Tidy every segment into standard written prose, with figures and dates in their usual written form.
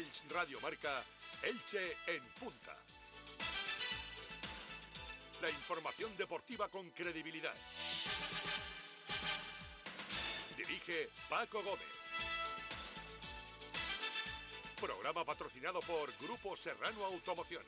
Teleelch Radio Marca, Elche en Punta. La información deportiva con credibilidad. Dirige Paco Gómez. Programa patrocinado por Grupo Serrano Automoción.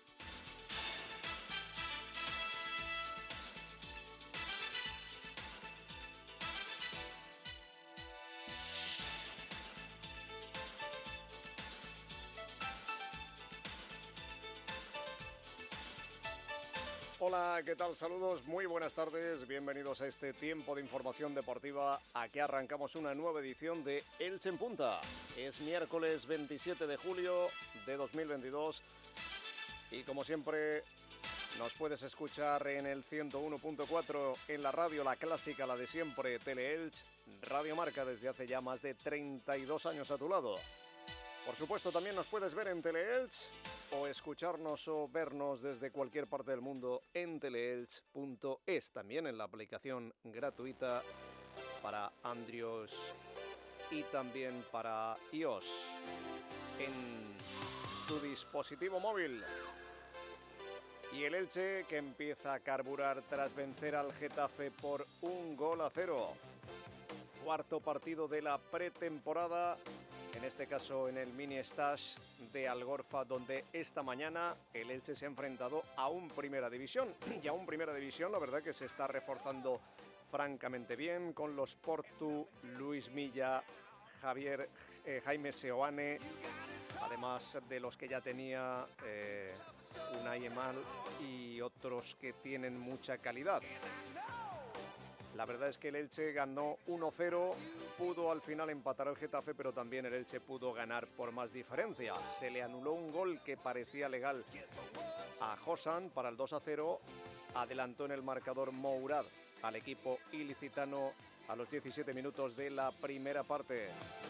Hola, ¿qué tal? Saludos, muy buenas tardes, bienvenidos a este tiempo de información deportiva. Aquí arrancamos una nueva edición de Elche en Punta. Es miércoles 27 de julio de 2022 y como siempre nos puedes escuchar en el 101.4 en la radio, la clásica, la de siempre, Teleelch, Radio Marca, desde hace ya más de 32 años a tu lado. Por supuesto, también nos puedes ver en Teleelch o escucharnos o vernos desde cualquier parte del mundo en teleelch.es, también en la aplicación gratuita para Android y también para iOS en tu dispositivo móvil. Y el Elche que empieza a carburar tras vencer al Getafe por 1-0. Cuarto partido de la pretemporada, en este caso en el mini stage de Algorfa, donde esta mañana el Elche se ha enfrentado a un Primera División. Y a un Primera División, la verdad que se está reforzando francamente bien con los Portu, Luis Milla, Jaime Seoane, además de los que ya tenía Unai Emal y otros que tienen mucha calidad. La verdad es que el Elche ganó 1-0, pudo al final empatar al Getafe, pero también el Elche pudo ganar por más diferencia. Se le anuló un gol que parecía legal a Josan para el 2-0, adelantó en el marcador Mourad al equipo ilicitano a los 17 minutos de la primera parte.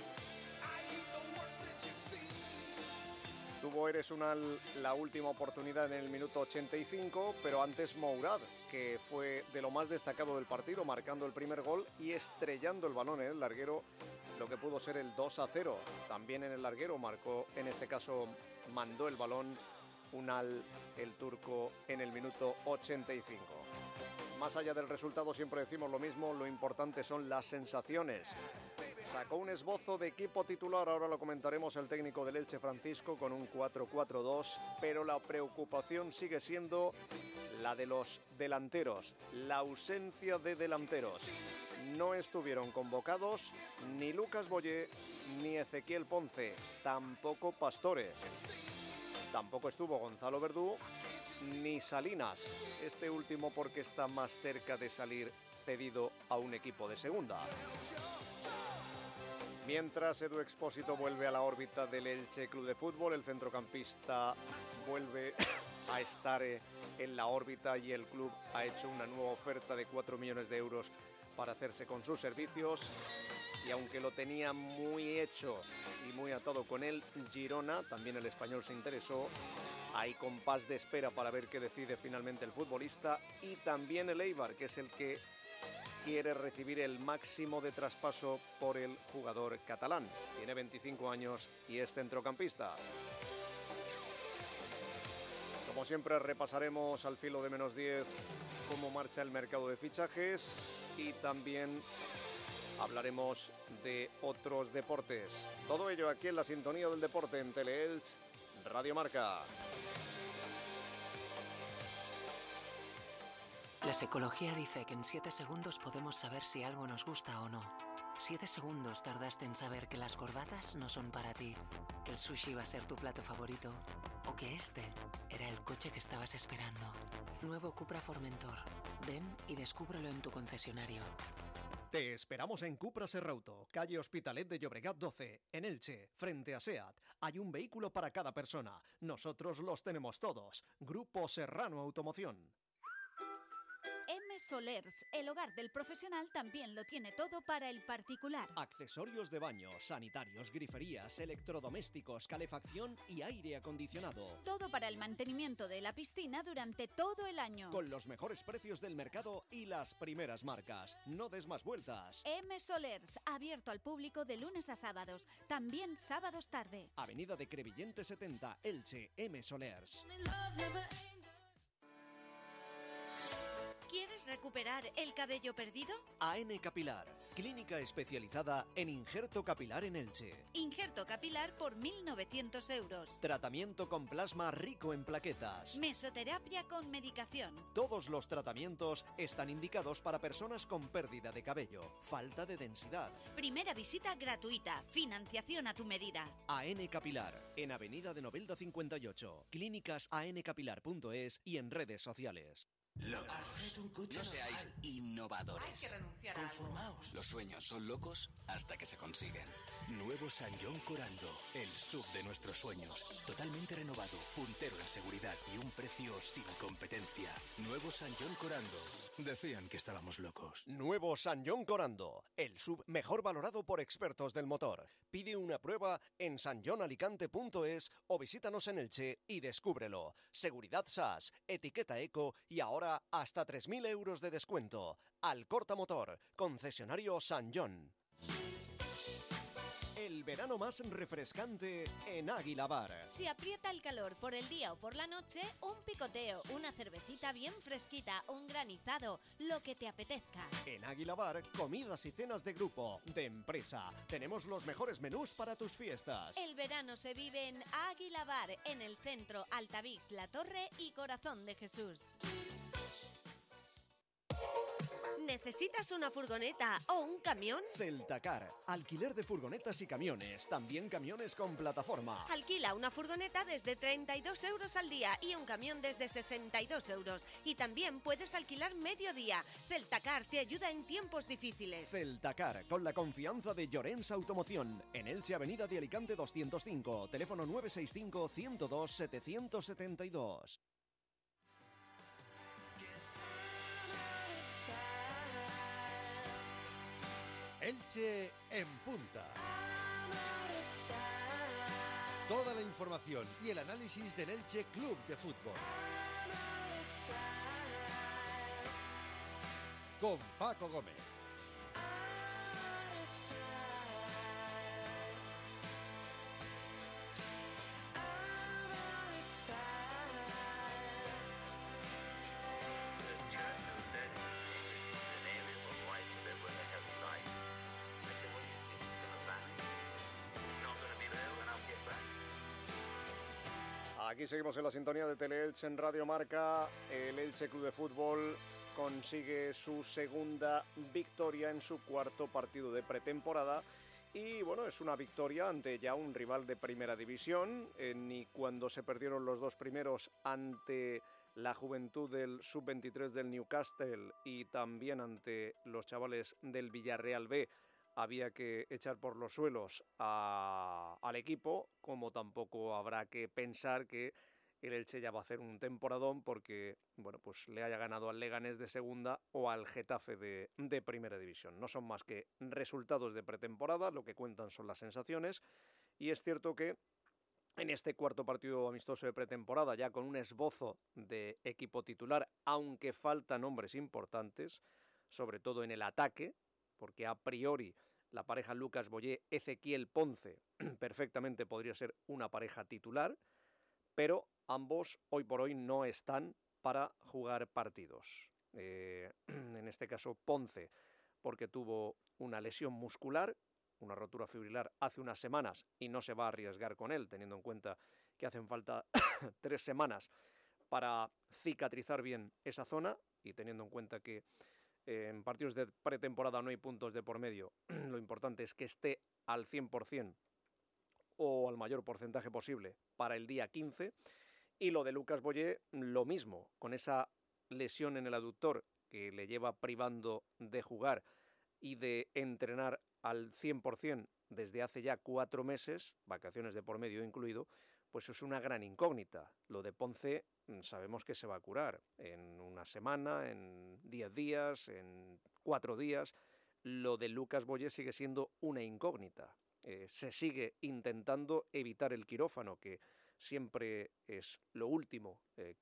Tuvo Eres Unal la última oportunidad en el minuto 85, pero antes Mourad, que fue de lo más destacado del partido, marcando el primer gol y estrellando el balón en el larguero, lo que pudo ser el 2-0. También en el larguero marcó, en este caso mandó el balón Unal, el turco, en el minuto 85. Más allá del resultado siempre decimos lo mismo, lo importante son las sensaciones. Sacó un esbozo de equipo titular, ahora lo comentaremos, el técnico del Elche, Francisco, con un 4-4-2, pero la preocupación sigue siendo la de los delanteros, la ausencia de delanteros. No estuvieron convocados ni Lucas Boyé ni Ezequiel Ponce, tampoco Pastore. Tampoco estuvo Gonzalo Verdú ni Salinas, este último porque está más cerca de salir cedido a un equipo de segunda. Mientras Edu Expósito vuelve a la órbita del Elche Club de Fútbol, el centrocampista vuelve a estar en la órbita y el club ha hecho una nueva oferta de 4 millones de euros para hacerse con sus servicios. Y aunque lo tenía muy hecho y muy atado con él, Girona, también el español, se interesó. Hay compás de espera para ver qué decide finalmente el futbolista, y también el Eibar, que es el que quiere recibir el máximo de traspaso por el jugador catalán. Tiene 25 años y es centrocampista. Como siempre, repasaremos al filo de menos 10 cómo marcha el mercado de fichajes y también hablaremos de otros deportes. Todo ello aquí en la sintonía del deporte en Teleelch Radio Marca. La psicología dice que en 7 segundos podemos saber si algo nos gusta o no. 7 segundos tardaste en saber que las corbatas no son para ti, que el sushi va a ser tu plato favorito o que este era el coche que estabas esperando. Nuevo Cupra Formentor. Ven y descúbrelo en tu concesionario. Te esperamos en Cupra Serrauto, calle Hospitalet de Llobregat 12, en Elche, frente a SEAT. Hay un vehículo para cada persona. Nosotros los tenemos todos. Grupo Serrano Automoción. M Solers, el hogar del profesional, también lo tiene todo para el particular. Accesorios de baño, sanitarios, griferías, electrodomésticos, calefacción y aire acondicionado. Todo para el mantenimiento de la piscina durante todo el año. Con los mejores precios del mercado y las primeras marcas. No des más vueltas. M Solers, abierto al público de lunes a sábados, también sábados tarde. Avenida de Crevillente 70, Elche, M Solers. ¿Quieres recuperar el cabello perdido? AN Capilar, clínica especializada en injerto capilar en Elche. Injerto capilar por 1.900 euros. Tratamiento con plasma rico en plaquetas. Mesoterapia con medicación. Todos los tratamientos están indicados para personas con pérdida de cabello, falta de densidad. Primera visita gratuita. Financiación a tu medida. AN Capilar, en Avenida de Novelda 58. Clínicas ANcapilar.es y en redes sociales. Locos. No seáis innovadores. Hay que renunciar Conformaos. Los sueños son locos hasta que se consiguen. Nuevo San John Corando, el sub de nuestros sueños. Totalmente renovado, puntero en seguridad y un precio sin competencia. Nuevo San John Corando. Decían que estábamos locos. Nuevo San John Corando, el sub mejor valorado por expertos del motor. Pide una prueba en sanjonalicante.es o visítanos en Elche y descúbrelo. Seguridad SAS, etiqueta eco y ahora hasta 3.000 euros de descuento. Alcorta Motor, concesionario San John. El verano más refrescante en Águila Bar. Si aprieta el calor por el día o por la noche, un picoteo, una cervecita bien fresquita, un granizado, lo que te apetezca. En Águila Bar, comidas y cenas de grupo, de empresa. Tenemos los mejores menús para tus fiestas. El verano se vive en Águila Bar, en el centro, Altavix, La Torre y Corazón de Jesús. ¿Necesitas una furgoneta o un camión? Celtacar, alquiler de furgonetas y camiones, también camiones con plataforma. Alquila una furgoneta desde 32 euros al día y un camión desde 62 euros. Y también puedes alquilar medio día. Celtacar te ayuda en tiempos difíciles. Celtacar, con la confianza de Llorens Automoción. En Elche, Avenida de Alicante 205, teléfono 965 102 772. Elche en punta. Toda la información y el análisis del Elche Club de Fútbol. Con Paco Gómez. Aquí seguimos en la sintonía de Teleelche en Radio Marca. El Elche Club de Fútbol consigue su segunda victoria en su cuarto partido de pretemporada. Y bueno, es una victoria ante ya un rival de primera división. Ni cuando se perdieron los dos primeros ante la Juventud del Sub-23 del Newcastle y también ante los chavales del Villarreal B, había que echar por los suelos al equipo, como tampoco habrá que pensar que el Elche ya va a hacer un temporadón porque bueno, pues le haya ganado al Leganés de segunda o al Getafe de primera división. No son más que resultados de pretemporada, lo que cuentan son las sensaciones, y es cierto que en este cuarto partido amistoso de pretemporada, ya con un esbozo de equipo titular, aunque faltan nombres importantes, sobre todo en el ataque, porque a priori la pareja Lucas Boyé-Ezequiel Ponce perfectamente podría ser una pareja titular, pero ambos hoy por hoy no están para jugar partidos. En este caso Ponce, porque tuvo una lesión muscular, una rotura fibrilar hace unas semanas y no se va a arriesgar con él, teniendo en cuenta que hacen falta 3 semanas para cicatrizar bien esa zona y teniendo en cuenta que en partidos de pretemporada no hay puntos de por medio. Lo importante es que esté al 100% o al mayor porcentaje posible para el día 15. Y lo de Lucas Boyé, lo mismo, con esa lesión en el aductor que le lleva privando de jugar y de entrenar al 100% desde hace ya 4 meses, vacaciones de por medio incluido, pues es una gran incógnita. Lo de Ponce sabemos que se va a curar en una semana, en 10 días, en 4 días. Lo de Lucas Boyer sigue siendo una incógnita. Se sigue intentando evitar el quirófano, que siempre es lo último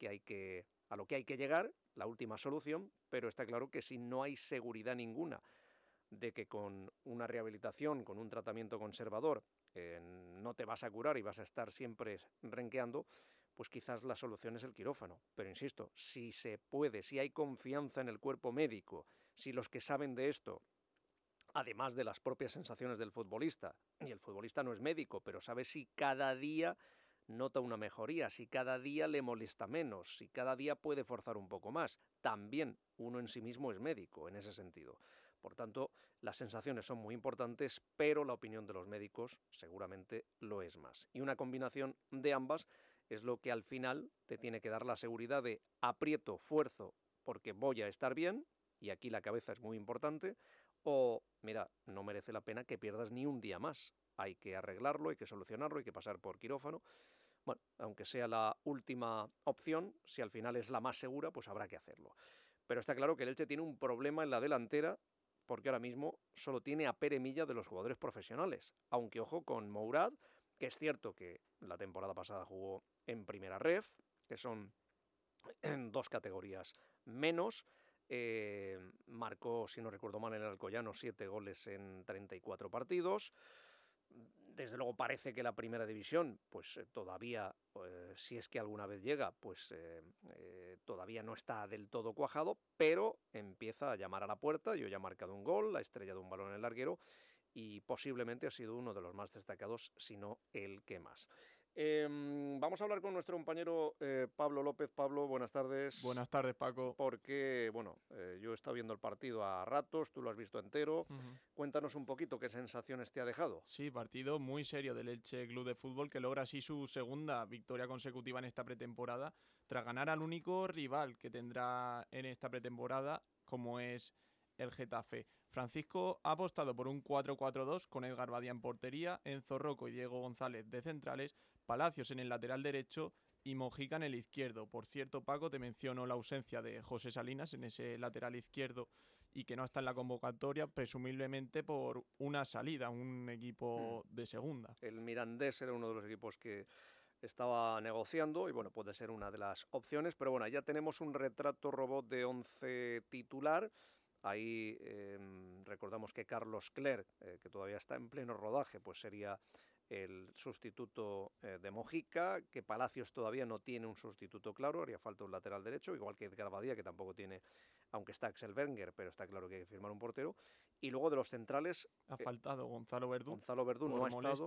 a lo que hay que llegar, la última solución, pero está claro que si no hay seguridad ninguna de que con una rehabilitación, con un tratamiento conservador, no te vas a curar y vas a estar siempre renqueando, pues quizás la solución es el quirófano. Pero insisto, si se puede, si hay confianza en el cuerpo médico, si los que saben de esto, además de las propias sensaciones del futbolista, y el futbolista no es médico, pero sabe si cada día nota una mejoría, si cada día le molesta menos, si cada día puede forzar un poco más. También uno en sí mismo es médico en ese sentido. Por tanto, las sensaciones son muy importantes, pero la opinión de los médicos seguramente lo es más. Y una combinación de ambas es lo que al final te tiene que dar la seguridad de aprieto, fuerzo, porque voy a estar bien, y aquí la cabeza es muy importante, o mira, no merece la pena que pierdas ni un día más. Hay que arreglarlo, hay que solucionarlo, hay que pasar por quirófano. Bueno, aunque sea la última opción, si al final es la más segura, pues habrá que hacerlo. Pero está claro que el Elche tiene un problema en la delantera, porque ahora mismo solo tiene a Pere Milla de los jugadores profesionales. Aunque ojo con Mourad, que es cierto que la temporada pasada jugó en primera ref, que son 2 categorías menos. Marcó, si no recuerdo mal, en el Alcoyano 7 goles en 34 partidos. Desde luego parece que la primera división, pues todavía, si es que alguna vez llega, pues todavía no está del todo cuajado, pero empieza a llamar a la puerta. Yo ya he marcado un gol, la estrella de un balón en el larguero, y posiblemente ha sido uno de los más destacados, si no el que más. Vamos a hablar con nuestro compañero Pablo López. Pablo, buenas tardes. Buenas tardes, Paco. Porque, bueno, yo he estado viendo el partido a ratos, tú lo has visto entero. Cuéntanos un poquito qué sensaciones te ha dejado. Sí, partido muy serio del Elche Club de Fútbol, que logra así su segunda victoria consecutiva en esta pretemporada, tras ganar al único rival que tendrá en esta pretemporada, como es el Getafe. Francisco ha apostado por un 4-4-2 con Edgar Badía en portería, Enzo Rocco y Diego González de centrales, Palacios en el lateral derecho y Mojica en el izquierdo. Por cierto, Paco, te menciono la ausencia de José Salinas en ese lateral izquierdo y que no está en la convocatoria, presumiblemente por una salida, un equipo de segunda. El Mirandés era uno de los equipos que estaba negociando y bueno, puede ser una de las opciones, pero bueno, ya tenemos un retrato robot de 11 titular. Ahí recordamos que Carlos Clerc, que todavía está en pleno rodaje, pues sería el sustituto de Mojica, que Palacios todavía no tiene un sustituto claro, haría falta un lateral derecho, igual que Edgar Badía, que tampoco tiene, aunque está Axel Wenger, pero está claro que hay que firmar un portero. Y luego de los centrales... Ha faltado Gonzalo Verdú. Gonzalo Verdú no ha estado.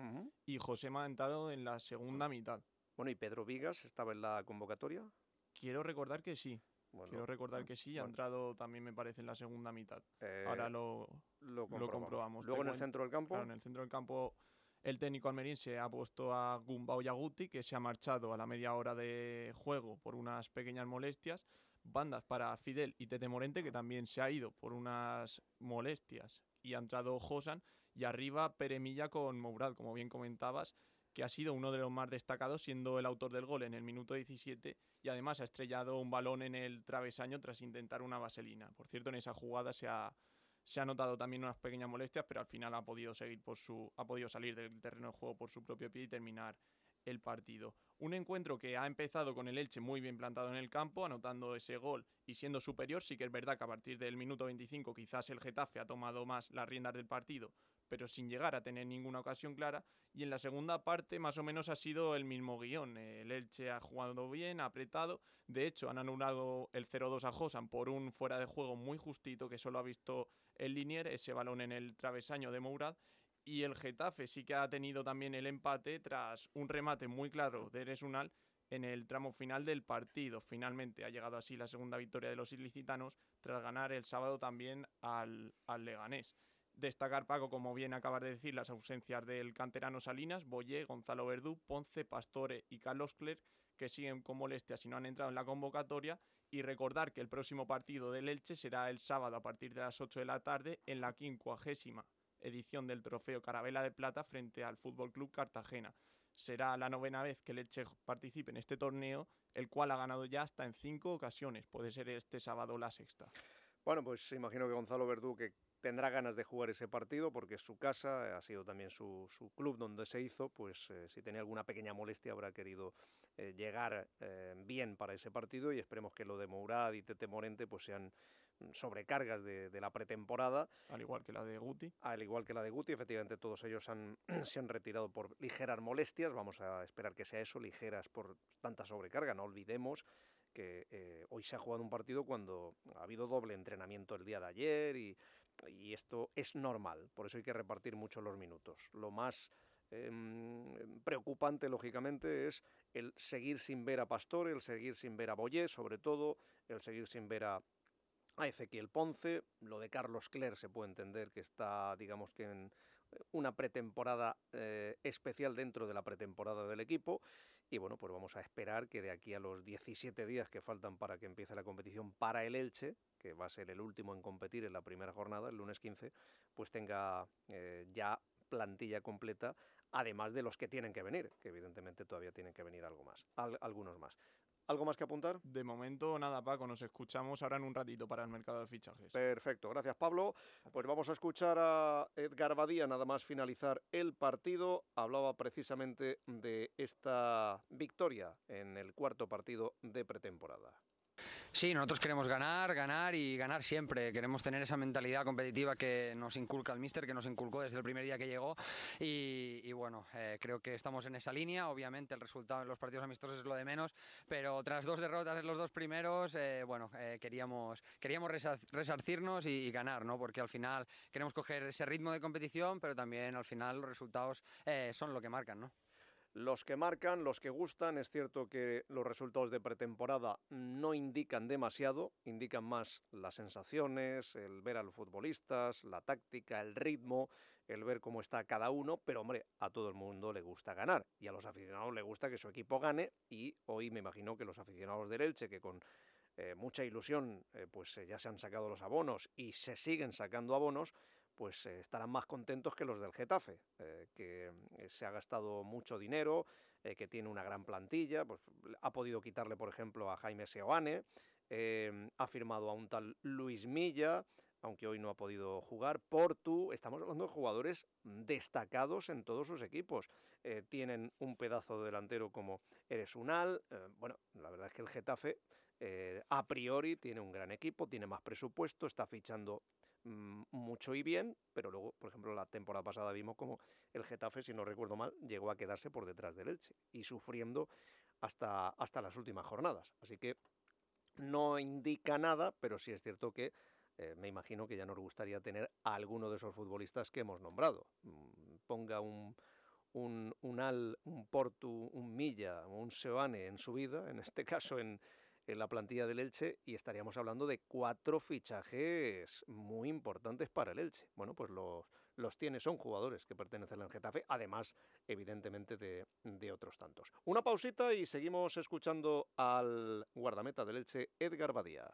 Y José ha entrado en la segunda mitad. Bueno, ¿y Pedro Vigas estaba en la convocatoria? Quiero recordar que sí. Bueno, quiero recordar que sí, ha entrado también me parece en la segunda mitad. Ahora lo comprobamos. Luego en el centro del campo. Claro, en el centro del campo el técnico almeriense ha puesto a Gumbau Yaguti, que se ha marchado a la media hora de juego por unas pequeñas molestias. Bandas para Fidel y Tete Morente, que también se ha ido por unas molestias. Y ha entrado Josan. Y arriba Pere Milla con Mourad, como bien comentabas, que ha sido uno de los más destacados, siendo el autor del gol en el minuto 17 y además ha estrellado un balón en el travesaño tras intentar una vaselina. Por cierto, en esa jugada se ha notado también unas pequeñas molestias, pero al final ha podido salir del terreno de juego por su propio pie y terminar el partido. Un encuentro que ha empezado con el Elche muy bien plantado en el campo, anotando ese gol y siendo superior. Sí que es verdad que a partir del minuto 25 quizás el Getafe ha tomado más las riendas del partido, pero sin llegar a tener ninguna ocasión clara. Y en la segunda parte más o menos ha sido el mismo guión. El Elche ha jugado bien, ha apretado. De hecho, han anulado el 0-2 a Josan por un fuera de juego muy justito que solo ha visto el Linier, ese balón en el travesaño de Mourad. Y el Getafe sí que ha tenido también el empate tras un remate muy claro de Eres Unal en el tramo final del partido. Finalmente ha llegado así la segunda victoria de los ilicitanos tras ganar el sábado también al Leganés. Destacar, Paco, como bien acabas de decir, las ausencias del canterano Salinas, Boyer, Gonzalo Verdú, Ponce, Pastore y Carlos Clerc, que siguen con molestias y no han entrado en la convocatoria. Y recordar que el próximo partido del Elche será el sábado a partir de las 8 de la tarde en la 50ª edición del Trofeo Carabela de Plata frente al Fútbol Club Cartagena. Será la 9ª vez que el Elche participe en este torneo, el cual ha ganado ya hasta en 5 ocasiones. Puede ser este sábado la 6ª. Bueno, pues imagino que Gonzalo Verdú que tendrá ganas de jugar ese partido porque es su casa, ha sido también su club donde se hizo, pues si tenía alguna pequeña molestia habrá querido llegar bien para ese partido, y esperemos que lo de Mourad y Tete Morente pues sean sobrecargas de la pretemporada. Al igual que la de Guti. Al igual que la de Guti, efectivamente todos ellos se han retirado por ligeras molestias, vamos a esperar que sea eso, ligeras por tanta sobrecarga. No olvidemos que hoy se ha jugado un partido cuando ha habido doble entrenamiento el día de ayer y esto es normal, por eso hay que repartir mucho los minutos. Lo más preocupante, lógicamente, es el seguir sin ver a Pastore, el seguir sin ver a Boyé, sobre todo, el seguir sin ver a Ezequiel Ponce. Lo de Carlos Cler se puede entender que está, digamos que en una pretemporada especial dentro de la pretemporada del equipo, y bueno, pues vamos a esperar que de aquí a los 17 días que faltan para que empiece la competición para el Elche, que va a ser el último en competir en la primera jornada, el lunes 15, pues tenga ya plantilla completa, además de los que tienen que venir, que evidentemente todavía tienen que venir algunos más. ¿Algo más que apuntar? De momento nada, Paco, nos escuchamos ahora en un ratito para el mercado de fichajes. Perfecto, gracias Pablo. Pues vamos a escuchar a Edgar Badía nada más finalizar el partido. Hablaba precisamente de esta victoria en el 4º partido de pretemporada. Sí, nosotros queremos ganar y ganar siempre. Queremos tener esa mentalidad competitiva que nos inculca el míster, que nos inculcó desde el primer día que llegó. Y bueno, creo que estamos en esa línea. Obviamente el resultado en los partidos amistosos es lo de menos, pero tras 2 derrotas en los 2 primeros, queríamos resarcirnos y ganar, ¿no? Porque al final queremos coger ese ritmo de competición, pero también al final los resultados son lo que marcan, ¿no? Los que marcan, los que gustan. Es cierto que los resultados de pretemporada no indican demasiado, indican más las sensaciones, el ver a los futbolistas, la táctica, el ritmo, el ver cómo está cada uno, pero hombre, a todo el mundo le gusta ganar y a los aficionados les gusta que su equipo gane, y hoy me imagino que los aficionados del Elche, que con mucha ilusión ya se han sacado los abonos y se siguen sacando abonos, pues estarán más contentos que los del Getafe, que se ha gastado mucho dinero, que tiene una gran plantilla, pues ha podido quitarle, por ejemplo, a Jaime Seoane, ha firmado a un tal Luis Milla, aunque hoy no ha podido jugar, Portu. Estamos hablando de jugadores destacados en todos sus equipos. Tienen un pedazo de delantero como Eres Unal. Bueno, la verdad es que el Getafe a priori tiene un gran equipo, tiene más presupuesto, está fichando mucho y bien, pero luego, por ejemplo, la temporada pasada vimos como el Getafe, si no recuerdo mal, llegó a quedarse por detrás del Elche y sufriendo hasta las últimas jornadas. Así que no indica nada, pero sí es cierto que me imagino que ya nos gustaría tener a alguno de esos futbolistas que hemos nombrado. Ponga un Unal, un Portu, un Milla, un Seoane en su vida, en este caso en la plantilla del Elche, y estaríamos hablando de 4 fichajes muy importantes para el Elche. Bueno, pues los tiene, son jugadores que pertenecen al Getafe, además, evidentemente, de otros tantos. Una pausita y seguimos escuchando al guardameta del Elche, Edgar Badía.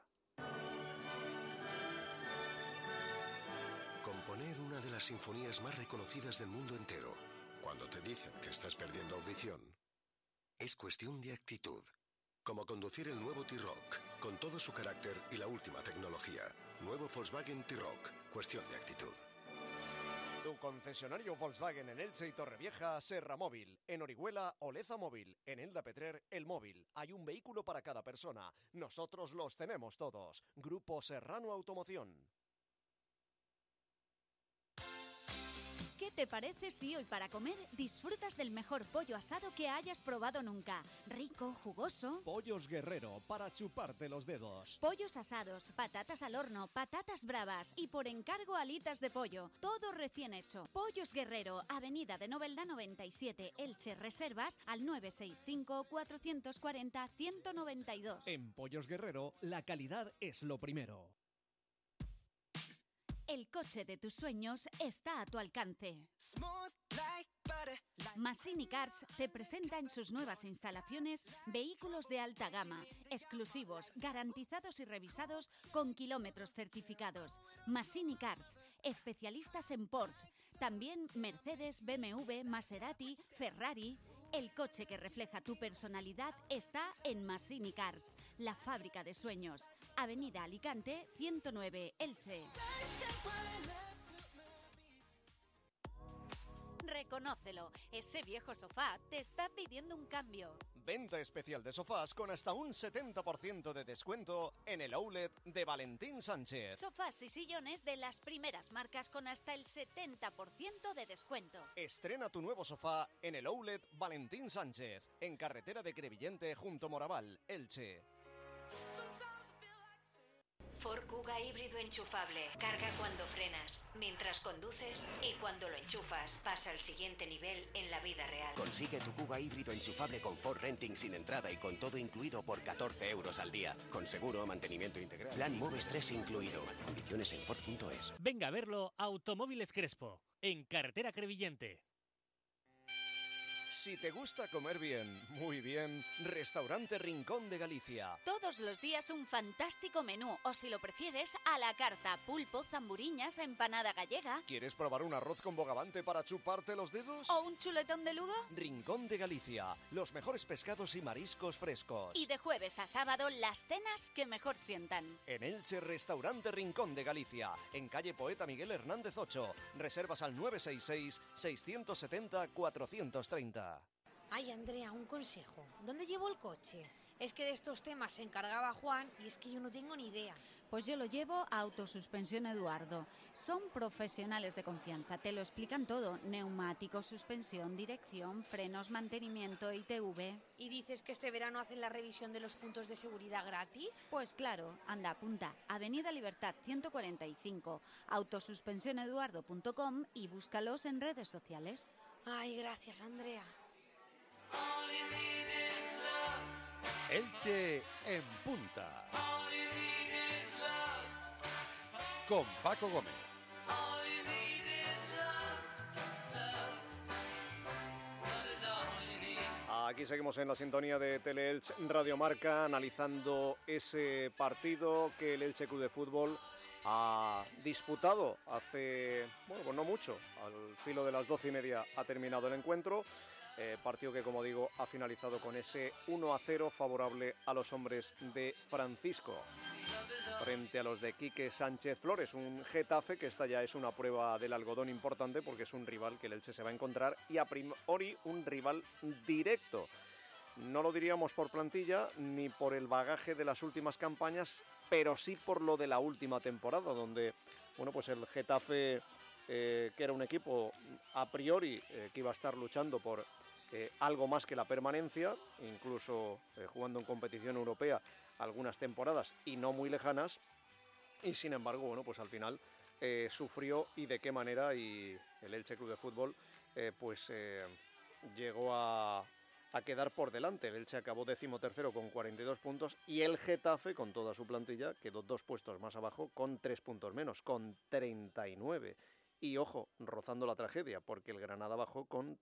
Componer una de las sinfonías más reconocidas del mundo entero, cuando te dicen que estás perdiendo audición, es cuestión de actitud. Como conducir el nuevo T-Roc, con todo su carácter y la última tecnología. Nuevo Volkswagen T-Roc, cuestión de actitud. Tu concesionario Volkswagen en Elche y Torrevieja, Serra Móvil. En Orihuela, Oleza Móvil. En Elda Petrer, El Móvil. Hay un vehículo para cada persona. Nosotros los tenemos todos. Grupo Serrano Automoción. ¿Qué te parece si hoy para comer disfrutas del mejor pollo asado que hayas probado nunca? Rico, jugoso. Pollos Guerrero, para chuparte los dedos. Pollos asados, patatas al horno, patatas bravas y por encargo alitas de pollo. Todo recién hecho. Pollos Guerrero, Avenida de Novelda 97, Elche. Reservas al 965 440 192. En Pollos Guerrero, la calidad es lo primero. El coche de tus sueños está a tu alcance. Massini Cars te presenta en sus nuevas instalaciones vehículos de alta gama, exclusivos, garantizados y revisados con kilómetros certificados. Massini Cars, especialistas en Porsche, también Mercedes, BMW, Maserati, Ferrari. El coche que refleja tu personalidad está en Massini Cars, la fábrica de sueños. Avenida Alicante, 109, Elche. Reconócelo, ese viejo sofá te está pidiendo un cambio. Venta especial de sofás con hasta un 70% de descuento en el outlet de Valentín Sánchez. Sofás y sillones de las primeras marcas con hasta el 70% de descuento. Estrena tu nuevo sofá en el outlet Valentín Sánchez, en carretera de Crevillente junto Moraval, Elche. Ford Kuga híbrido enchufable. Carga cuando frenas, mientras conduces y cuando lo enchufas. Pasa al siguiente nivel en la vida real. Consigue tu Kuga híbrido enchufable con Ford Renting sin entrada y con todo incluido por 14 euros al día. Con seguro, mantenimiento integral. Plan Moves 3 incluido. Condiciones en Ford.es. Venga a verlo a Automóviles Crespo, en carretera Crevillente. Si te gusta comer bien, muy bien, Restaurante Rincón de Galicia. Todos los días un fantástico menú, o si lo prefieres, a la carta, pulpo, zamburiñas, empanada gallega. ¿Quieres probar un arroz con bogavante para chuparte los dedos? ¿O un chuletón de Lugo? Rincón de Galicia, los mejores pescados y mariscos frescos. Y de jueves a sábado, las cenas que mejor sientan. En Elche, Restaurante Rincón de Galicia, en calle Poeta Miguel Hernández 8. Reservas al 966-670-430. Ay, Andrea, un consejo. ¿Dónde llevo el coche? Es que de estos temas se encargaba Juan y es que yo no tengo ni idea. Pues yo lo llevo a Autosuspensión Eduardo. Son profesionales de confianza, te lo explican todo. Neumáticos, suspensión, dirección, frenos, mantenimiento, ITV. ¿Y dices que este verano hacen la revisión de los puntos de seguridad gratis? Pues claro, anda, apunta. Avenida Libertad 145, autosuspensioneduardo.com y búscalos en redes sociales. Ay, gracias, Andrea. Elche en punta. Con Paco Gómez. Aquí seguimos en la sintonía de Teleelch Radio Marca, analizando ese partido que el Elche Club de Fútbol ha disputado hace, bueno, pues no mucho. Al filo de las 12:30 ha terminado el encuentro. Partido que, como digo, ha finalizado con ese 1-0 favorable a los hombres de Francisco, frente a los de Quique Sánchez Flores. Un Getafe que esta ya es una prueba del algodón importante, porque es un rival que el Elche se va a encontrar y a priori un rival directo. No lo diríamos por plantilla ni por el bagaje de las últimas campañas, pero sí por lo de la última temporada, donde, bueno, pues el Getafe, que era un equipo a priori que iba a estar luchando por algo más que la permanencia, incluso jugando en competición europea algunas temporadas y no muy lejanas, y sin embargo, bueno, pues al final sufrió, y de qué manera, y el Elche Club de Fútbol llegó a quedar por delante. El Elche acabó 13º con 42 puntos y el Getafe, con toda su plantilla, quedó 2 puestos más abajo con 3 puntos menos, con 39. Y ojo, rozando la tragedia, porque el Granada bajó con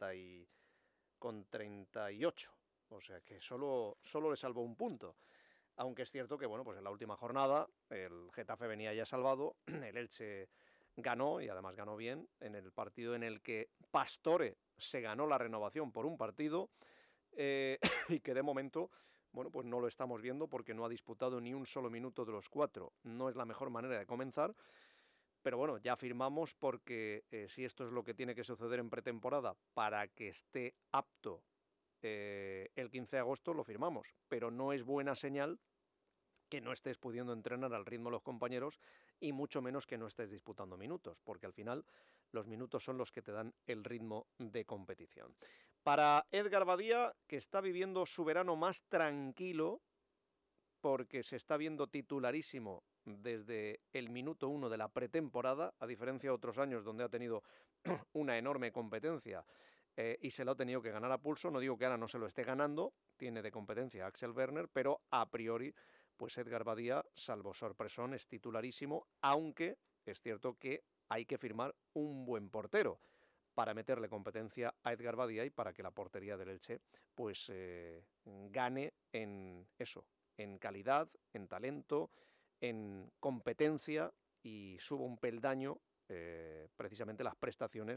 38. O sea que solo le salvó un punto. Aunque es cierto que, bueno, pues en la última jornada el Getafe venía ya salvado, el Elche ganó, y además ganó bien, en el partido en el que Pastore se ganó la renovación por un partido, y que de momento, bueno, pues no lo estamos viendo porque no ha disputado ni un solo minuto de los 4. No es la mejor manera de comenzar, pero bueno, ya firmamos, porque si esto es lo que tiene que suceder en pretemporada para que esté apto el 15 de agosto, lo firmamos. Pero no es buena señal que no estés pudiendo entrenar al ritmo de los compañeros, y mucho menos que no estés disputando minutos, porque al final los minutos son los que te dan el ritmo de competición. Para Edgar Badía, que está viviendo su verano más tranquilo, porque se está viendo titularísimo desde el minuto 1 de la pretemporada, a diferencia de otros años donde ha tenido una enorme competencia y se lo ha tenido que ganar a pulso. No digo que ahora no se lo esté ganando, tiene de competencia a Axel Werner, pero a priori, pues Edgar Badía, salvo sorpresón, es titularísimo, aunque es cierto que hay que firmar un buen portero para meterle competencia a Edgar Badía y para que la portería del Elche pues gane en eso, en calidad, en talento, en competencia, y suba un peldaño precisamente las prestaciones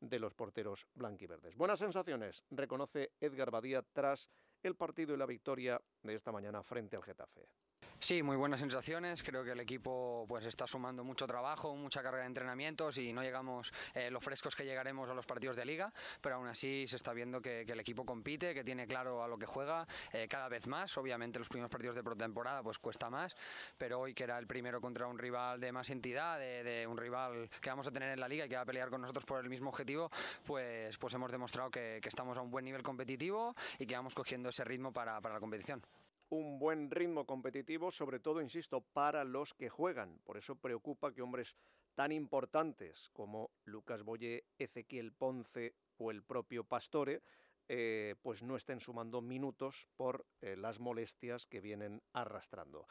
de los porteros blanquiverdes. Buenas sensaciones, reconoce Edgar Badía tras el partido y la victoria de esta mañana frente al Getafe. Sí, muy buenas sensaciones. Creo que el equipo pues está sumando mucho trabajo, mucha carga de entrenamientos y no llegamos lo frescos que llegaremos a los partidos de Liga, pero aún así se está viendo que el equipo compite, que tiene claro a lo que juega cada vez más. Obviamente los primeros partidos de pretemporada pues cuesta más, pero hoy que era el primero contra un rival de más entidad, de un rival que vamos a tener en la Liga y que va a pelear con nosotros por el mismo objetivo, pues hemos demostrado que estamos a un buen nivel competitivo y que vamos cogiendo ese ritmo para la competición. Un buen ritmo competitivo, sobre todo, insisto, para los que juegan. Por eso preocupa que hombres tan importantes como Lucas Boyé, Ezequiel Ponce o el propio Pastore, pues no estén sumando minutos por las molestias que vienen arrastrando.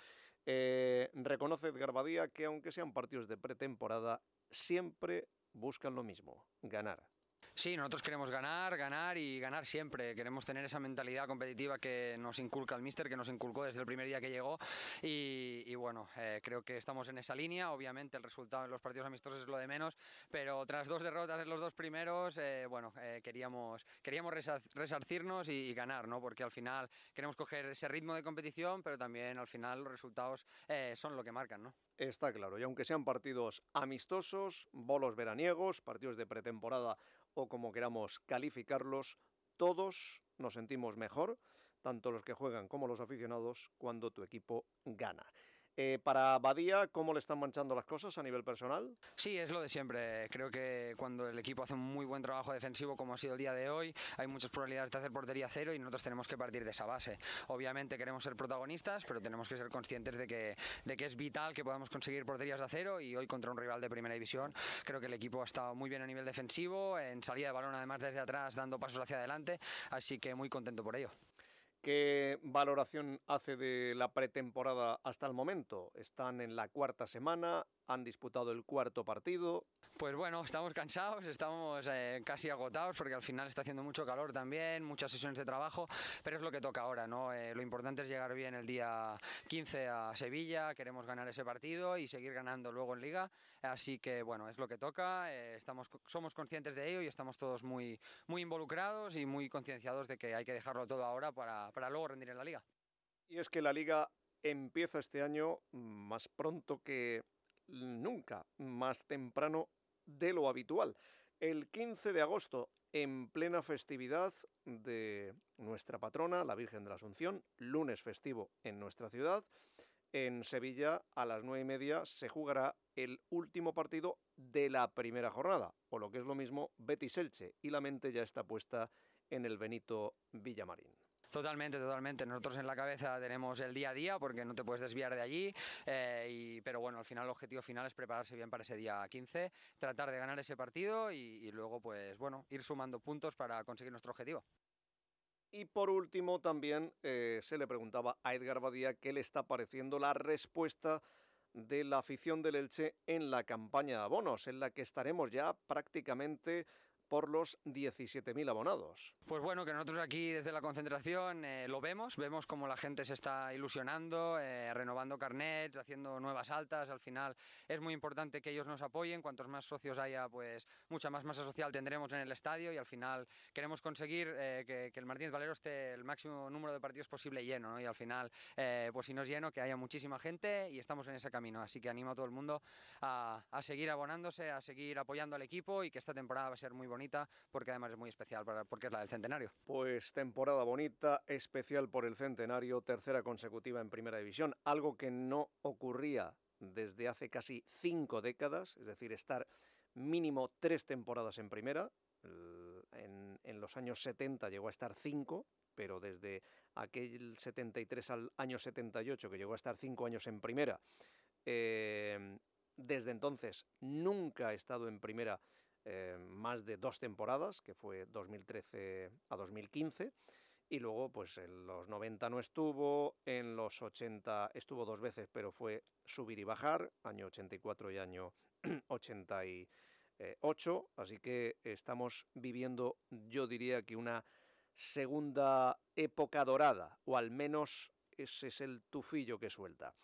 Reconoce Edgar Badía que aunque sean partidos de pretemporada, siempre buscan lo mismo, ganar. Sí, nosotros queremos ganar y ganar siempre. Queremos tener esa mentalidad competitiva que nos inculca el míster, que nos inculcó desde el primer día que llegó y bueno, creo que estamos en esa línea. Obviamente el resultado en los partidos amistosos es lo de menos, pero tras 2 derrotas en los 2 primeros, queríamos resarcirnos y ganar, ¿no? Porque al final queremos coger ese ritmo de competición, pero también al final los resultados son lo que marcan, ¿no? Está claro, y aunque sean partidos amistosos, bolos veraniegos, partidos de pretemporada o como queramos calificarlos, todos nos sentimos mejor, tanto los que juegan como los aficionados, cuando tu equipo gana. Para Badía, ¿cómo le están manchando las cosas a nivel personal? Sí, es lo de siempre. Creo que cuando el equipo hace un muy buen trabajo defensivo, como ha sido el día de hoy, hay muchas probabilidades de hacer portería cero y nosotros tenemos que partir de esa base. Obviamente queremos ser protagonistas, pero tenemos que ser conscientes de que es vital que podamos conseguir porterías de cero y hoy contra un rival de primera división creo que el equipo ha estado muy bien a nivel defensivo, en salida de balón además desde atrás dando pasos hacia adelante, así que muy contento por ello. ¿Qué valoración hace de la pretemporada hasta el momento? Están en la 4ª semana, han disputado el 4º partido. Pues bueno, estamos cansados, estamos casi agotados porque al final está haciendo mucho calor también, muchas sesiones de trabajo, pero es lo que toca ahora, ¿no? Lo importante es llegar bien el día 15 a Sevilla, queremos ganar ese partido y seguir ganando luego en Liga, así que bueno, es lo que toca, somos conscientes de ello y estamos todos muy, muy involucrados y muy concienciados de que hay que dejarlo todo ahora para luego rendir en la Liga. Y es que la Liga empieza este año más pronto que nunca, más temprano de lo habitual. El 15 de agosto, en plena festividad de nuestra patrona, la Virgen de la Asunción, lunes festivo en nuestra ciudad, en Sevilla a las 9:30 se jugará el último partido de la primera jornada, o lo que es lo mismo, Betis-Elche, y la mente ya está puesta en el Benito Villamarín. Totalmente. Nosotros en la cabeza tenemos el día a día porque no te puedes desviar de allí, pero bueno, al final el objetivo final es prepararse bien para ese día 15, tratar de ganar ese partido y luego pues bueno, ir sumando puntos para conseguir nuestro objetivo. Y por último también se le preguntaba a Edgar Badía qué le está pareciendo la respuesta de la afición del Elche en la campaña de abonos, en la que estaremos ya prácticamente por los 17.000 abonados. Pues bueno, que nosotros aquí desde la concentración lo vemos cómo la gente se está ilusionando, renovando carnets, haciendo nuevas altas. Al final es muy importante que ellos nos apoyen, cuantos más socios haya, pues mucha más masa social tendremos en el estadio y al final queremos conseguir que el Martínez Valero esté el máximo número de partidos posible lleno, ¿no? Y al final, pues si no es lleno, que haya muchísima gente y estamos en ese camino. Así que animo a todo el mundo a seguir abonándose, a seguir apoyando al equipo y que esta temporada va a ser muy bonita porque además es muy especial porque es la del centenario. Pues temporada bonita, especial por el centenario, 3ª consecutiva en Primera División, algo que no ocurría desde hace casi 5 décadas, es decir, estar mínimo 3 temporadas en Primera. En los años 70 llegó a estar 5, pero desde aquel 73 al año 78, que llegó a estar 5 años en Primera, desde entonces nunca ha estado en Primera más de 2 temporadas, que fue 2013 a 2015, y luego pues en los 90 no estuvo, en los 80 estuvo 2 veces, pero fue subir y bajar, año 84 y año 88, así que estamos viviendo, yo diría que una segunda época dorada, o al menos ese es el tufillo que suelta.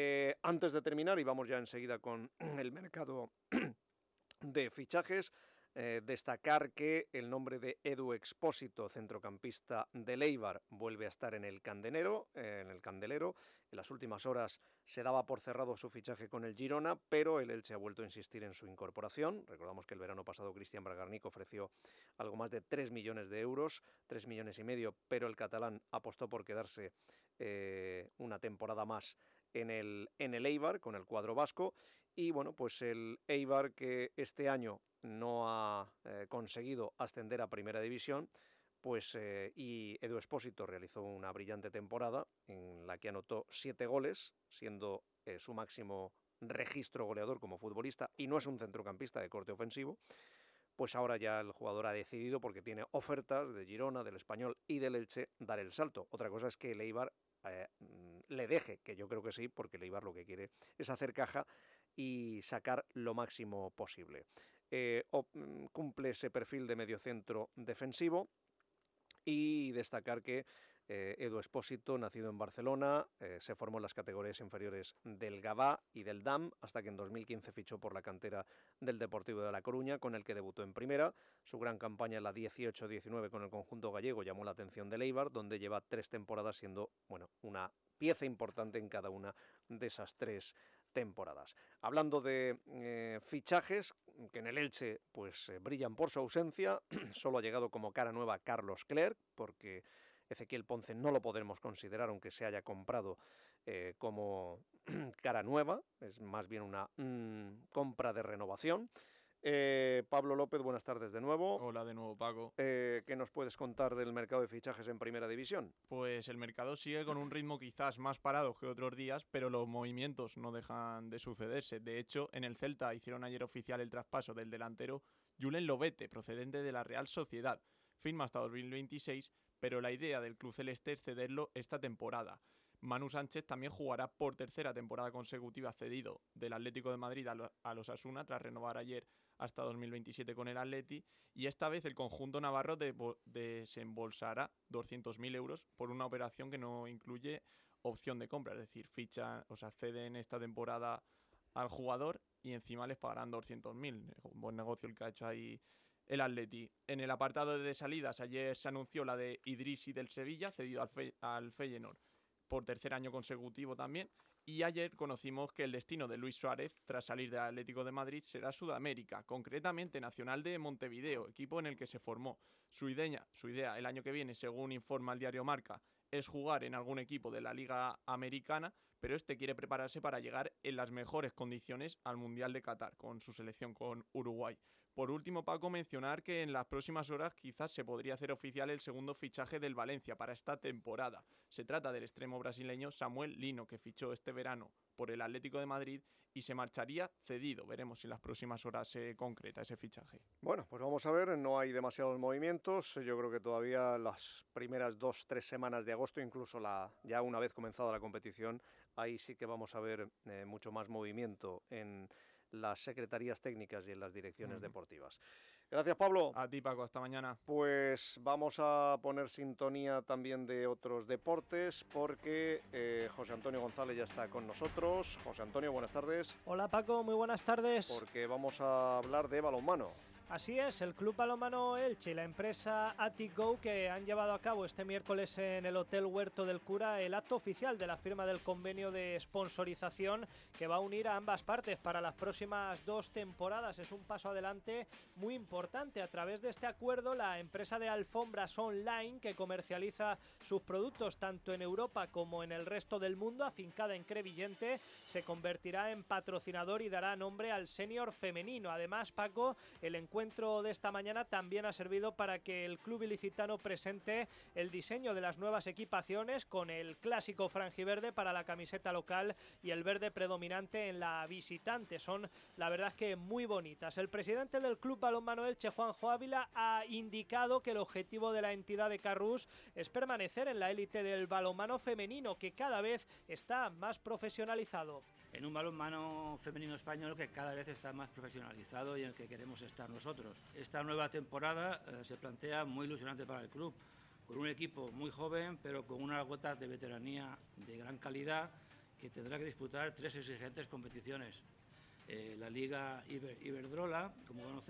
Antes de terminar, y vamos ya enseguida con el mercado de fichajes, Destacar que el nombre de Edu Expósito, centrocampista del Eibar, vuelve a estar en el Candelero. En las últimas horas se daba por cerrado su fichaje con el Girona, pero el Elche ha vuelto a insistir en su incorporación. Recordamos que el verano pasado Cristian Bragarnik ofreció algo más de 3 millones de euros, 3,5 millones, pero el catalán apostó por quedarse una temporada más en el Eibar con el cuadro vasco. Y bueno, pues el Eibar, que este año no ha conseguido ascender a Primera División, pues y Edu Expósito realizó una brillante temporada en la que anotó 7 goles, siendo su máximo registro goleador como futbolista, y no es un centrocampista de corte ofensivo. Pues ahora ya el jugador ha decidido, porque tiene ofertas de Girona, del Español y del Elche, dar el salto. Otra cosa es que el Eibar le deje, que yo creo que sí, porque el Eibar lo que quiere es hacer caja y sacar lo máximo posible. Cumple ese perfil de mediocentro defensivo, y destacar que Edu Expósito, nacido en Barcelona, se formó en las categorías inferiores del Gavà y del DAM, hasta que en 2015 fichó por la cantera del Deportivo de La Coruña, con el que debutó en primera. Su gran campaña en la 18-19 con el conjunto gallego llamó la atención del Eibar, donde lleva 3 temporadas siendo una pieza importante en cada una de esas 3 temporadas. Hablando de fichajes, que en el Elche pues brillan por su ausencia, solo ha llegado como cara nueva Carlos Clerc, porque Ezequiel Ponce no lo podremos considerar, aunque se haya comprado como cara nueva, es más bien una compra de renovación. Pablo López, buenas tardes de nuevo. Hola de nuevo, Paco. ¿Qué nos puedes contar del mercado de fichajes en Primera División? Pues el mercado sigue con un ritmo quizás más parado que otros días, pero los movimientos no dejan de sucederse. De hecho, en el Celta hicieron ayer oficial el traspaso del delantero Julen Lobete, procedente de la Real Sociedad. Firma hasta 2026, pero la idea del club celeste es cederlo esta temporada. Manu Sánchez también jugará por tercera temporada consecutiva cedido del Atlético de Madrid a los Osasuna, tras renovar ayer hasta 2027 con el Atleti, y esta vez el conjunto navarro desembolsará 200.000 euros por una operación que no incluye opción de compra, es decir, ceden esta temporada al jugador y encima les pagarán 200.000. Un buen negocio el que ha hecho ahí el Atleti. En el apartado de salidas, ayer se anunció la de Idrissi del Sevilla, cedido al Feyenoord por tercer año consecutivo también. Y ayer conocimos que el destino de Luis Suárez, tras salir del Atlético de Madrid, será Sudamérica, concretamente Nacional de Montevideo, equipo en el que se formó. Su idea el año que viene, según informa el diario Marca, es jugar en algún equipo de la Liga Americana, pero quiere prepararse para llegar en las mejores condiciones al Mundial de Qatar, con su selección, con Uruguay. Por último, Paco, mencionar que en las próximas horas quizás se podría hacer oficial el segundo fichaje del Valencia para esta temporada. Se trata del extremo brasileño Samuel Lino, que fichó este verano por el Atlético de Madrid y se marcharía cedido. Veremos si en las próximas horas se concreta ese fichaje. Bueno, pues vamos a ver, no hay demasiados movimientos. Yo creo que todavía las primeras 2-3 semanas de agosto, incluso ya una vez comenzada la competición, ahí sí que vamos a ver mucho más movimiento en las secretarías técnicas y en las direcciones deportivas. Gracias, Pablo. A ti, Paco, hasta mañana. Pues vamos a poner sintonía también de otros deportes, porque José Antonio González ya está con nosotros. José Antonio, buenas tardes. Hola, Paco, muy buenas tardes. Porque vamos a hablar de balonmano. Así es, el Club Balonmano Elche y la empresa AtiGo, que han llevado a cabo este miércoles en el Hotel Huerto del Cura el acto oficial de la firma del convenio de sponsorización que va a unir a ambas partes para las próximas 2 temporadas. Es un paso adelante muy importante. A través de este acuerdo, la empresa de alfombras online, que comercializa sus productos tanto en Europa como en el resto del mundo, afincada en Crevillente, se convertirá en patrocinador y dará nombre al senior femenino. Además, Paco, el encuentro de esta mañana también ha servido para que el club ilicitano presente el diseño de las nuevas equipaciones, con el clásico franjiverde para la camiseta local y el verde predominante en la visitante. Son, la verdad, que muy bonitas. El presidente del Club Balonmano Elche, Juanjo Ávila, ha indicado que el objetivo de la entidad de Carrús es permanecer en la élite del balonmano femenino, que cada vez está más profesionalizado. En un balonmano femenino español que cada vez está más profesionalizado y en el que queremos estar nosotros. Esta nueva temporada se plantea muy ilusionante para el club, con un equipo muy joven, pero con unas gotas de veteranía de gran calidad, que tendrá que disputar 3 exigentes competiciones. La Liga Iberdrola, como conocéis,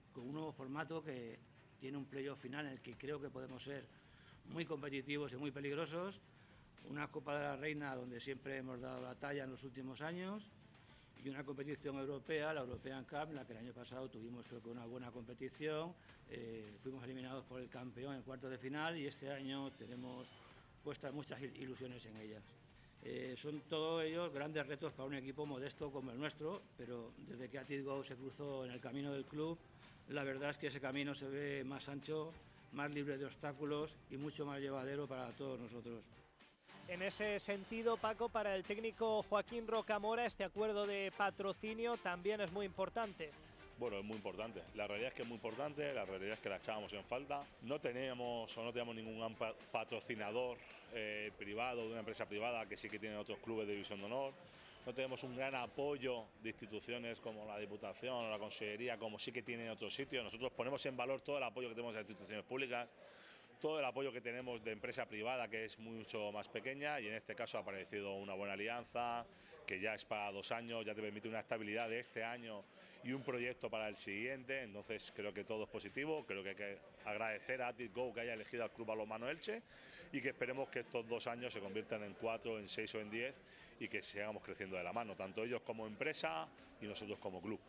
con un nuevo formato que tiene un playoff final en el que creo que podemos ser muy competitivos y muy peligrosos, una Copa de la Reina donde siempre hemos dado la talla en los últimos años y una competición europea, la European Cup, en la que el año pasado tuvimos creo que una buena competición, fuimos eliminados por el campeón en cuartos de final y este año tenemos puestas muchas ilusiones en ellas. Son todos ellos grandes retos para un equipo modesto como el nuestro, pero desde que ATICGO se cruzó en el camino del club, la verdad es que ese camino se ve más ancho, más libre de obstáculos y mucho más llevadero para todos nosotros. En ese sentido, Paco, para el técnico Joaquín Rocamora, este acuerdo de patrocinio también es muy importante. Bueno, es muy importante. La realidad es que es muy importante, la realidad es que la echábamos en falta. No teníamos ningún patrocinador privado, de una empresa privada, que sí que tienen otros clubes de División de Honor. No tenemos un gran apoyo de instituciones como la Diputación o la Consellería, como sí que tienen otros sitios. Nosotros ponemos en valor todo el apoyo que tenemos de las instituciones públicas, todo el apoyo que tenemos de empresa privada, que es mucho más pequeña, y en este caso ha aparecido una buena alianza, que ya es para 2 años, ya te permite una estabilidad de este año y un proyecto para el siguiente. Entonces creo que todo es positivo, creo que hay que agradecer a ATICGO que haya elegido al Club Balonmano Elche y que esperemos que estos 2 años se conviertan en 4, en 6 o en 10 y que sigamos creciendo de la mano, tanto ellos como empresa y nosotros como club.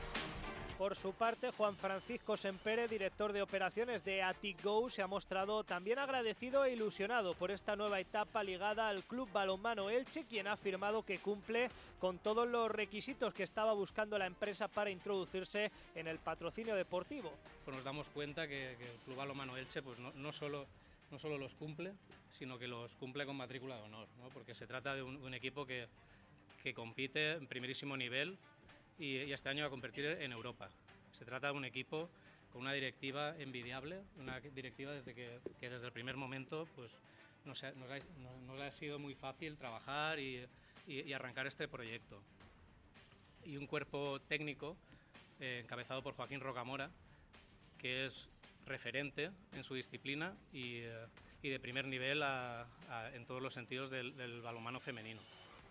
Por su parte, Juan Francisco Sempere, director de operaciones de ATICGO, se ha mostrado también agradecido e ilusionado por esta nueva etapa ligada al Club Balonmano Elche, quien ha afirmado que cumple con todos los requisitos que estaba buscando la empresa para introducirse en el patrocinio deportivo. Pues nos damos cuenta que el Club Balonmano Elche pues no solo los cumple, sino que los cumple con matrícula de honor, ¿no? Porque se trata de un equipo que compite en primerísimo nivel y este año va a competir en Europa. Se trata de un equipo con una directiva envidiable, una directiva que desde el primer momento pues, nos ha sido muy fácil trabajar y arrancar este proyecto. Y un cuerpo técnico encabezado por Joaquín Rocamora, que es referente en su disciplina y de primer nivel en todos los sentidos del balonmano femenino.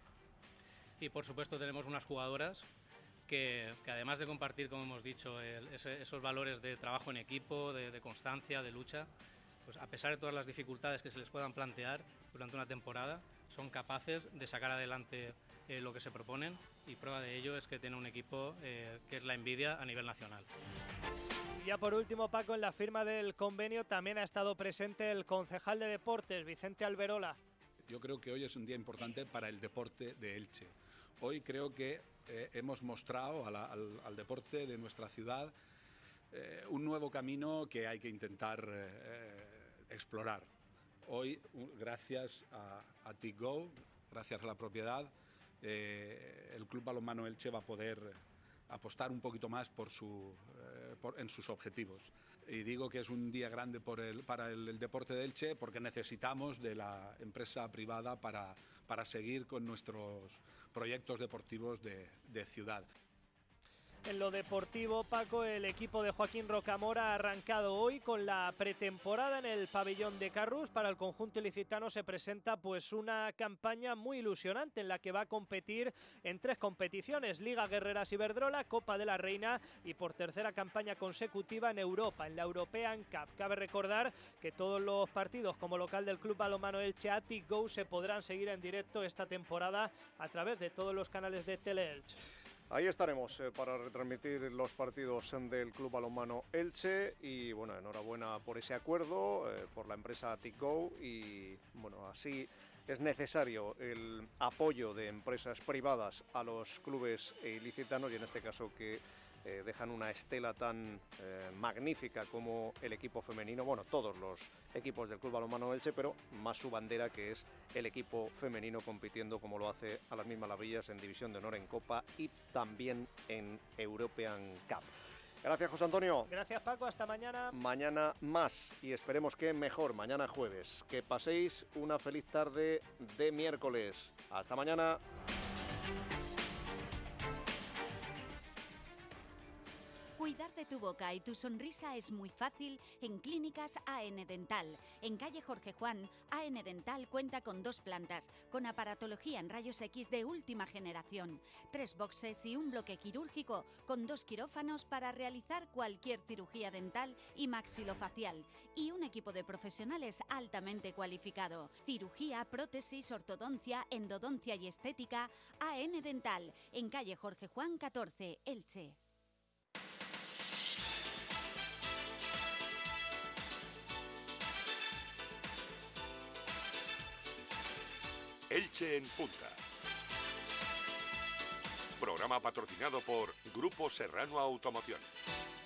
Y por supuesto tenemos unas jugadoras que además de compartir, como hemos dicho, esos valores de trabajo en equipo, de constancia, de lucha, pues a pesar de todas las dificultades que se les puedan plantear durante una temporada, son capaces de sacar adelante lo que se proponen, y prueba de ello es que tiene un equipo que es la envidia a nivel nacional. Y ya por último, Paco, en la firma del convenio también ha estado presente el concejal de Deportes, Vicente Alberola. Yo creo que hoy es un día importante para el deporte de Elche. Hoy creo que hemos mostrado al deporte de nuestra ciudad un nuevo camino que hay que intentar explorar. Hoy, gracias a ATICGO, gracias a la propiedad, el Club Balonmano Elche va a poder apostar un poquito más en sus objetivos. Y digo que es un día grande para el deporte de Elche porque necesitamos de la empresa privada para seguir con nuestros proyectos deportivos de ciudad. En lo deportivo, Paco, el equipo de Joaquín Rocamora ha arrancado hoy con la pretemporada en el pabellón de Carrús. Para el conjunto ilicitano se presenta pues una campaña muy ilusionante en la que va a competir en 3 competiciones: Liga Guerreras Iberdrola, Copa de la Reina y por tercera campaña consecutiva en Europa, en la European Cup. Cabe recordar que todos los partidos como local del Club Balonmano Elche ATICGO se podrán seguir en directo esta temporada a través de todos los canales de Teleelch. Ahí estaremos para retransmitir los partidos del Club Balonmano Elche y bueno, enhorabuena por ese acuerdo, por la empresa ATICGO, y bueno, así es necesario el apoyo de empresas privadas a los clubes ilicitanos, y en este caso que dejan una estela tan magnífica como el equipo femenino, bueno, todos los equipos del Club Balonmano Elche, pero más su bandera, que es el equipo femenino compitiendo como lo hace a las mismas maravillas en División de Honor, en Copa y también en European Cup. Gracias, José Antonio. Gracias, Paco. Hasta mañana. Mañana más, y esperemos que mejor, mañana jueves. Que paséis una feliz tarde de miércoles. Hasta mañana. Cuidar de tu boca y tu sonrisa es muy fácil en Clínicas AN Dental. En calle Jorge Juan, AN Dental cuenta con 2 plantas, con aparatología en rayos X de última generación, 3 boxes y un bloque quirúrgico, con 2 quirófanos para realizar cualquier cirugía dental y maxilofacial, y un equipo de profesionales altamente cualificado. Cirugía, prótesis, ortodoncia, endodoncia y estética, AN Dental, en calle Jorge Juan 14, Elche. Elche en Punta. Programa patrocinado por Grupo Serrano Automoción.